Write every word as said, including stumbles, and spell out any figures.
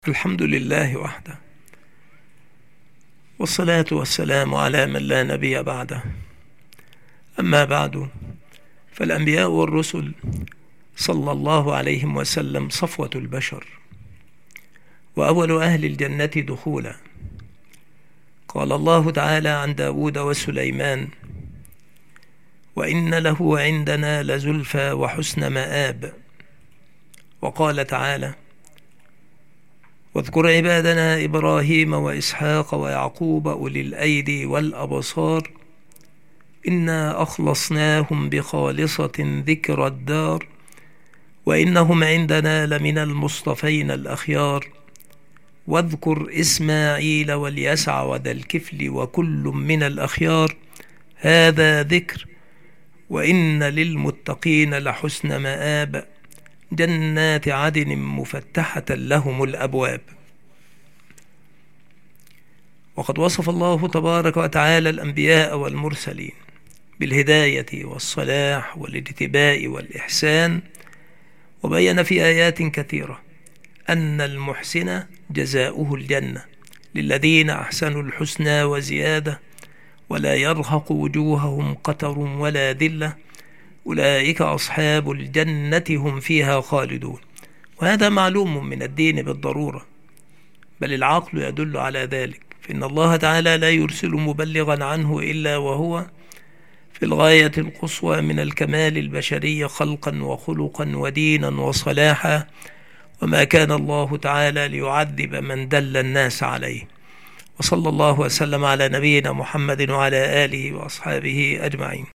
الحمد لله وحده، والصلاة والسلام على من لا نبي بعده. أما بعد، فالأنبياء والرسل صلى الله عليهم وسلم صفوة البشر، وأول أهل الجنة دخولا. قال الله تعالى عن داود وسليمان: وإن له عندنا لزلفى وحسن مآب. وقال تعالى: واذكر عبادنا إبراهيم وإسحاق ويعقوب أولي الأيدي والأبصار إنا أخلصناهم بخالصة ذكر الدار وإنهم عندنا لمن المصطفين الأخيار. واذكر إسماعيل واليسع وذا الكفل وكل من الأخيار هذا ذكر وإن للمتقين لحسن مآب جنات عدن مفتحة لهم الأبواب. وقد وصف الله تبارك وتعالى الأنبياء والمرسلين بالهداية والصلاح والاجتباء والإحسان، وبين في آيات كثيرة أن المحسن جزاؤه الجنة للذين أحسنوا الحسنى وزيادة ولا يرهق وجوههم قتر ولا ذلة أولئك أصحاب الجنة هم فيها خالدون. وهذا معلوم من الدين بالضرورة، بل العقل يدل على ذلك، فإن الله تعالى لا يرسل مبلغا عنه إلا وهو في الغاية القصوى من الكمال البشري خلقا وخلقا ودينا وصلاحا، وما كان الله تعالى ليعذب من دل الناس عليه. وصلى الله وسلم على نبينا محمد وعلى آله وأصحابه أجمعين.